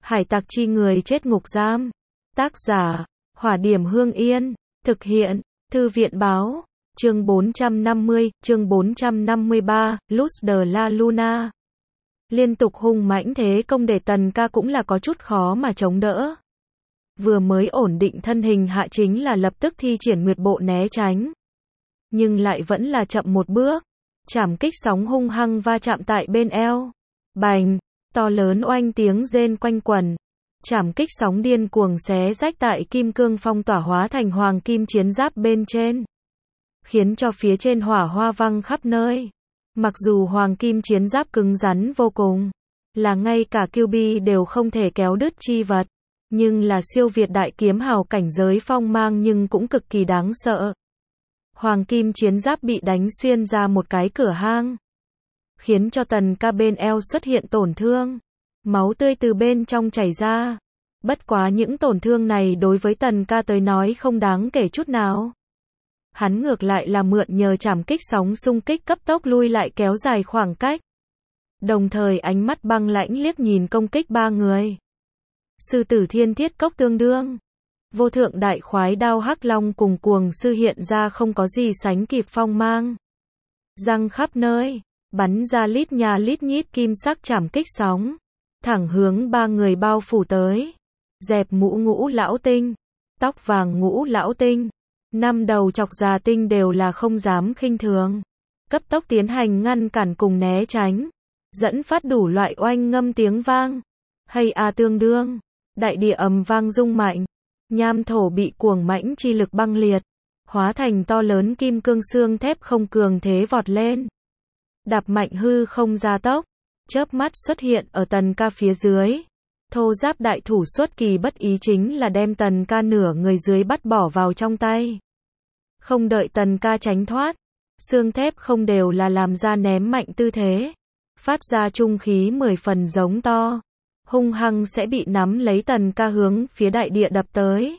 Hải tặc chi người chết ngục giam. Tác giả, Hỏa Điểm Hương Yên. Thực hiện, Thư viện báo. Chương 450, chương 453, Luz de la Luna. Liên tục hung mãnh thế công để Tần Ca cũng là có chút khó mà chống đỡ. Vừa mới ổn định thân hình hạ chính là lập tức thi triển nguyệt bộ né tránh. Nhưng lại vẫn là chậm một bước. Trảm kích sóng hung hăng va chạm tại bên eo. Bành, to lớn oanh tiếng rên quanh quẩn. Trảm kích sóng điên cuồng xé rách tại kim cương phong tỏa hóa thành hoàng kim chiến giáp bên trên. Khiến cho phía trên hỏa hoa văng khắp nơi. Mặc dù hoàng kim chiến giáp cứng rắn vô cùng, là ngay cả QB đều không thể kéo đứt chi vật, nhưng là siêu việt đại kiếm hào cảnh giới phong mang nhưng cũng cực kỳ đáng sợ. Hoàng kim chiến giáp bị đánh xuyên ra một cái cửa hang, khiến cho Tần Ca bên eo xuất hiện tổn thương, máu tươi từ bên trong chảy ra. Bất quá những tổn thương này đối với Tần Ca tới nói không đáng kể chút nào. Hắn ngược lại là mượn nhờ trảm kích sóng xung kích cấp tốc lui lại kéo dài khoảng cách. Đồng thời ánh mắt băng lãnh liếc nhìn công kích ba người. Sư tử thiên thiết cốc tương đương. Vô thượng đại khoái đao hắc long cùng cuồng sư hiện ra không có gì sánh kịp phong mang. Răng khắp nơi, bắn ra lít nhà lít nhít kim sắc trảm kích sóng. Thẳng hướng ba người bao phủ tới. Dẹp mũ Ngũ lão tinh. Tóc vàng Ngũ lão tinh. Năm đầu chọc già tinh đều là không dám khinh thường. Cấp tốc tiến hành ngăn cản cùng né tránh. Dẫn phát đủ loại oanh ngâm tiếng vang. Hay tương đương. Đại địa ầm vang rung mạnh. Nham thổ bị cuồng mãnh chi lực băng liệt. Hóa thành to lớn kim cương xương thép không cường thế vọt lên. Đạp mạnh hư không gia tốc. Chớp mắt xuất hiện ở Tần Ca phía dưới. Thô giáp đại thủ xuất kỳ bất ý chính là đem Tần Ca nửa người dưới bắt bỏ vào trong tay. Không đợi Tần Ca tránh thoát, xương thép không đều là làm ra ném mạnh tư thế, phát ra trung khí 10 phần giống to, hung hăng sẽ bị nắm lấy Tần Ca hướng phía đại địa đập tới.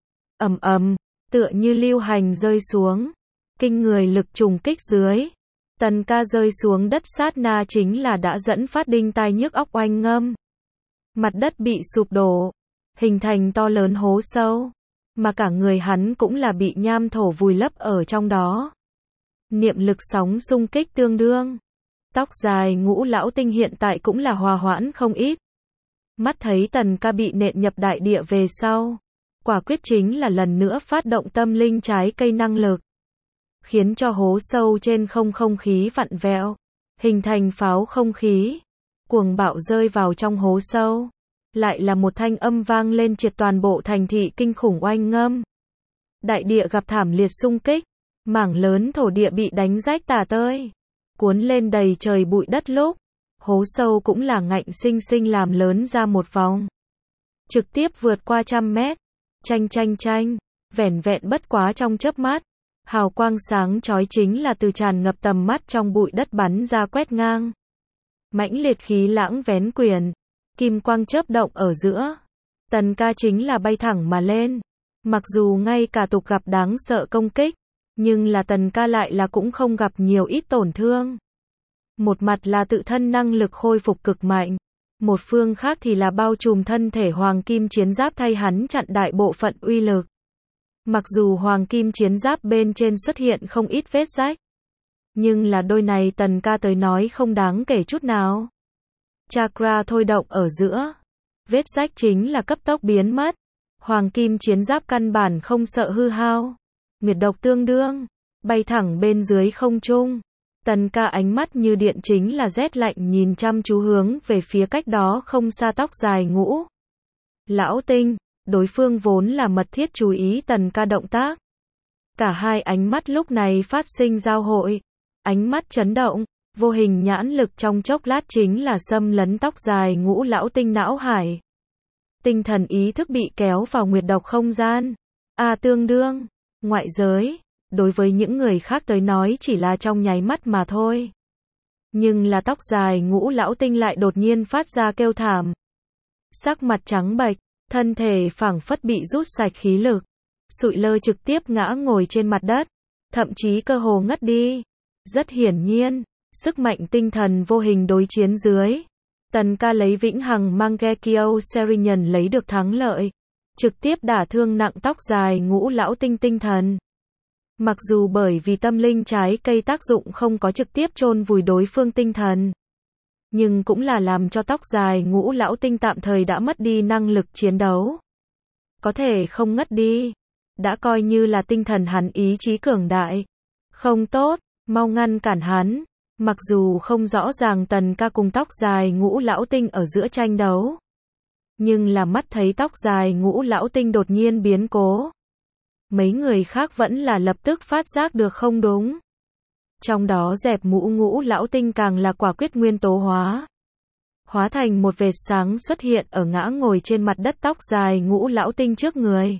Ầm ầm, tựa như lưu hành rơi xuống, kinh người lực trùng kích dưới, Tần Ca rơi xuống đất sát na chính là đã dẫn phát đinh tai nhức óc oanh ngâm. Mặt đất bị sụp đổ, hình thành to lớn hố sâu. Mà cả người hắn cũng là bị nham thổ vùi lấp ở trong đó. Niệm lực sóng xung kích tương đương. Tóc dài Ngũ lão tinh hiện tại cũng là hòa hoãn không ít. Mắt thấy Tần Ca bị nện nhập đại địa về sau. Quả quyết chính là lần nữa phát động tâm linh trái cây năng lực. Khiến cho hố sâu trên không khí vặn vẹo. Hình thành pháo không khí. Cuồng bạo rơi vào trong hố sâu. Lại là một thanh âm vang lên triệt toàn bộ thành thị kinh khủng oanh ngâm. Đại địa gặp thảm liệt xung kích, mảng lớn thổ địa bị đánh rách tả tơi, cuốn lên đầy trời bụi đất lúc, hố sâu cũng là ngạnh sinh sinh làm lớn ra một vòng. Trực tiếp vượt qua 100 mét, chanh, vẻn vẹn bất quá trong chớp mắt, hào quang sáng chói chính là từ tràn ngập tầm mắt trong bụi đất bắn ra quét ngang. Mãnh liệt khí lãng vén quyển. Kim quang chớp động ở giữa. Tần Ca chính là bay thẳng mà lên. Mặc dù ngay cả tục gặp đáng sợ công kích, nhưng là Tần Ca lại là cũng không gặp nhiều ít tổn thương. Một mặt là tự thân năng lực khôi phục cực mạnh. Một phương khác thì là bao trùm thân thể hoàng kim chiến giáp thay hắn chặn đại bộ phận uy lực. Mặc dù hoàng kim chiến giáp bên trên xuất hiện không ít vết rách, nhưng là đôi này Tần Ca tới nói không đáng kể chút nào. Chakra thôi động ở giữa. Vết rách chính là cấp tốc biến mất. Hoàng kim chiến giáp căn bản không sợ hư hao. Nguyệt độc tương đương. Bay thẳng bên dưới không trung. Tần Ca ánh mắt như điện chính là rét lạnh nhìn chăm chú hướng về phía cách đó không xa tóc dài Ngũ lão tinh. Đối phương vốn là mật thiết chú ý Tần Ca động tác. Cả hai ánh mắt lúc này phát sinh giao hội. Ánh mắt chấn động. Vô hình nhãn lực trong chốc lát chính là xâm lấn tóc dài Ngũ lão tinh não hải. Tinh thần ý thức bị kéo vào nguyệt độc không gian. Tương đương, ngoại giới, đối với những người khác tới nói chỉ là trong nháy mắt mà thôi. Nhưng là tóc dài Ngũ lão tinh lại đột nhiên phát ra kêu thảm. Sắc mặt trắng bệch, thân thể phảng phất bị rút sạch khí lực. Sụi lơ trực tiếp ngã ngồi trên mặt đất, thậm chí cơ hồ ngất đi. Rất hiển nhiên. Sức mạnh tinh thần vô hình đối chiến dưới. Tần ca lấy vĩnh hằng Mangekyo Serenian lấy được thắng lợi, trực tiếp đả thương nặng tóc dài Ngũ Lão Tinh tinh thần. Mặc dù bởi vì tâm linh trái cây tác dụng không có trực tiếp chôn vùi đối phương tinh thần, nhưng cũng là làm cho tóc dài Ngũ Lão Tinh tạm thời đã mất đi năng lực chiến đấu. Có thể không ngất đi, đã coi như là tinh thần hắn ý chí cường đại. Không tốt, mau ngăn cản hắn. Mặc dù không rõ ràng Tần ca cùng tóc dài Ngũ Lão Tinh ở giữa tranh đấu, nhưng là mắt thấy tóc dài Ngũ Lão Tinh đột nhiên biến cố. Mấy người khác vẫn là lập tức phát giác được không đúng. Trong đó dẹp mũ Ngũ Lão Tinh càng là quả quyết nguyên tố hóa. Hóa thành một vệt sáng xuất hiện ở ngã ngồi trên mặt đất tóc dài Ngũ Lão Tinh trước người.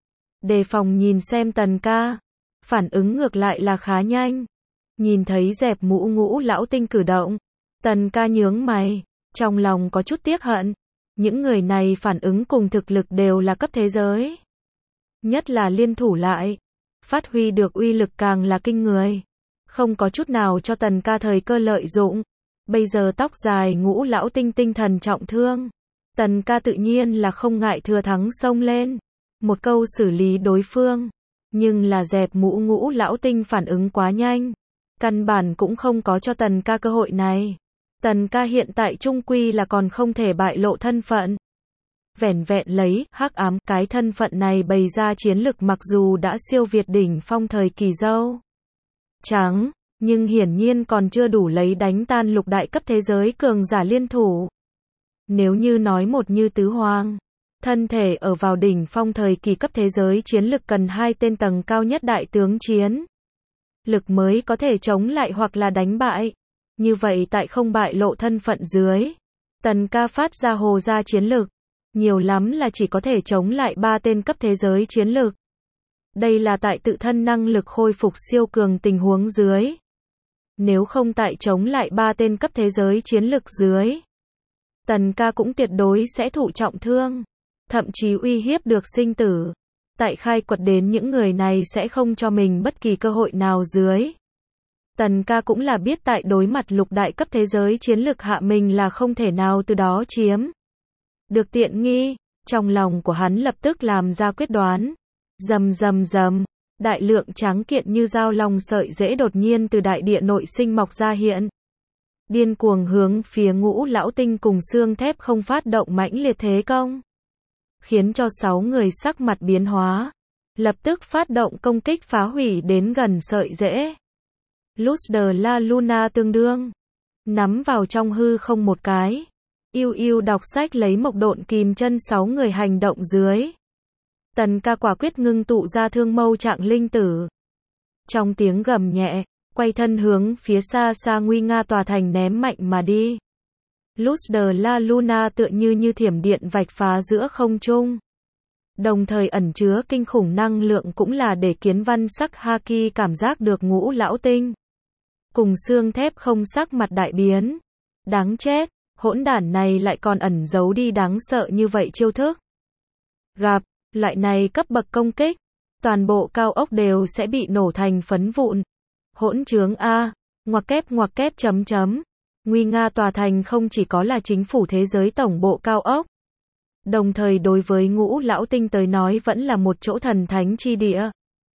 Đề phòng nhìn xem Tần ca. Phản ứng ngược lại là khá nhanh. Nhìn thấy dẹp mũ Ngũ Lão Tinh cử động, Tần ca nhướng mày, trong lòng có chút tiếc hận. Những người này phản ứng cùng thực lực đều là cấp thế giới. Nhất là liên thủ lại, phát huy được uy lực càng là kinh người. Không có chút nào cho Tần ca thời cơ lợi dụng. Bây giờ tóc dài Ngũ Lão Tinh tinh thần trọng thương. Tần ca tự nhiên là không ngại thừa thắng xông lên. Một câu xử lý đối phương. Nhưng là dẹp mũ Ngũ Lão Tinh phản ứng quá nhanh. Căn bản cũng không có cho Tần ca cơ hội này. Tần ca hiện tại trung quy là còn không thể bại lộ thân phận. Vẻn vẹn lấy hắc ám cái thân phận này bày ra chiến lực mặc dù đã siêu việt đỉnh phong thời kỳ dâu trắng, nhưng hiển nhiên còn chưa đủ lấy đánh tan lục đại cấp thế giới cường giả liên thủ. Nếu như nói một như tứ hoàng, thân thể ở vào đỉnh phong thời kỳ cấp thế giới chiến lực cần hai tên tầng cao nhất đại tướng chiến lực mới có thể chống lại hoặc là đánh bại. Như vậy tại không bại lộ thân phận dưới, Tần ca phát ra hồ ra chiến lực, nhiều lắm là chỉ có thể chống lại 3 tên cấp thế giới chiến lực. Đây là tại tự thân năng lực khôi phục siêu cường tình huống dưới. Nếu không tại chống lại 3 tên cấp thế giới chiến lực dưới, Tần ca cũng tuyệt đối sẽ thụ trọng thương, thậm chí uy hiếp được sinh tử. Tại khai quật đến những người này sẽ không cho mình bất kỳ cơ hội nào dưới. Tần ca cũng là biết tại đối mặt lục đại cấp thế giới chiến lực hạ mình là không thể nào từ đó chiếm được tiện nghi. Trong lòng của hắn lập tức làm ra quyết đoán. Rầm rầm rầm, đại lượng tráng kiện như dao long sợi rễ đột nhiên từ đại địa nội sinh mọc ra hiện. Điên cuồng hướng phía Ngũ Lão Tinh cùng xương thép không phát động mãnh liệt thế công. Khiến cho 6 người sắc mặt biến hóa. Lập tức phát động công kích phá hủy đến gần sợi rễ. Luster La Luna tương đương. Nắm vào trong hư không một cái. Yêu yêu đọc sách lấy mộc độn kìm chân 6 người hành động dưới. Tần ca quả quyết ngưng tụ ra thương mâu trạng linh tử. Trong tiếng gầm nhẹ, quay thân hướng phía xa xa nguy nga tòa thành ném mạnh mà đi. Luster La Luna tựa như thiểm điện vạch phá giữa không trung. Đồng thời ẩn chứa kinh khủng năng lượng cũng là để kiến văn sắc Haki cảm giác được Ngũ Lão Tinh cùng xương thép không sắc mặt đại biến. Đáng chết, hỗn đản này lại còn ẩn giấu đi đáng sợ như vậy chiêu thức. Gặp loại này cấp bậc công kích, toàn bộ cao ốc đều sẽ bị nổ thành phấn vụn. Hỗn trướng a, ngoặc kép chấm chấm. Nguy nga tòa thành không chỉ có là chính phủ thế giới tổng bộ cao ốc, đồng thời đối với Ngũ Lão Tinh tới nói vẫn là một chỗ thần thánh chi địa,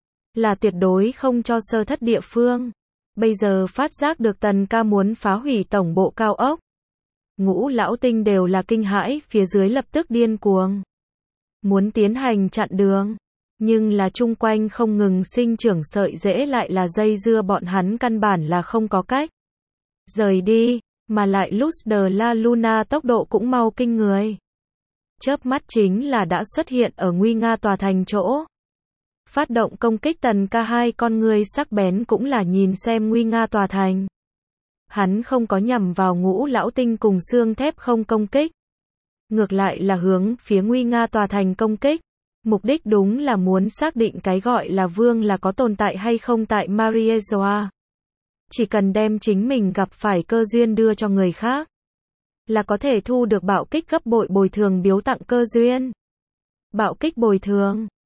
là tuyệt đối không cho sơ thất địa phương. Bây giờ phát giác được Tần ca muốn phá hủy tổng bộ cao ốc, Ngũ Lão Tinh đều là kinh hãi, phía dưới lập tức điên cuồng muốn tiến hành chặn đường, nhưng là chung quanh không ngừng sinh trưởng sợi rễ lại là dây dưa bọn hắn căn bản là không có cách rời đi, mà lại Luster La Luna tốc độ cũng mau kinh người. Chớp mắt chính là đã xuất hiện ở nguy nga tòa thành chỗ. Phát động công kích. Tần ca hai con người sắc bén cũng là nhìn xem nguy nga tòa thành. Hắn không có nhằm vào Ngũ Lão Tinh cùng xương thép không công kích. Ngược lại là hướng phía nguy nga tòa thành công kích. Mục đích đúng là muốn xác định cái gọi là vương là có tồn tại hay không tại Mariezoa. Chỉ cần đem chính mình gặp phải cơ duyên đưa cho người khác, là có thể thu được bạo kích gấp bội bồi thường biếu tặng cơ duyên. Bạo kích bồi thường,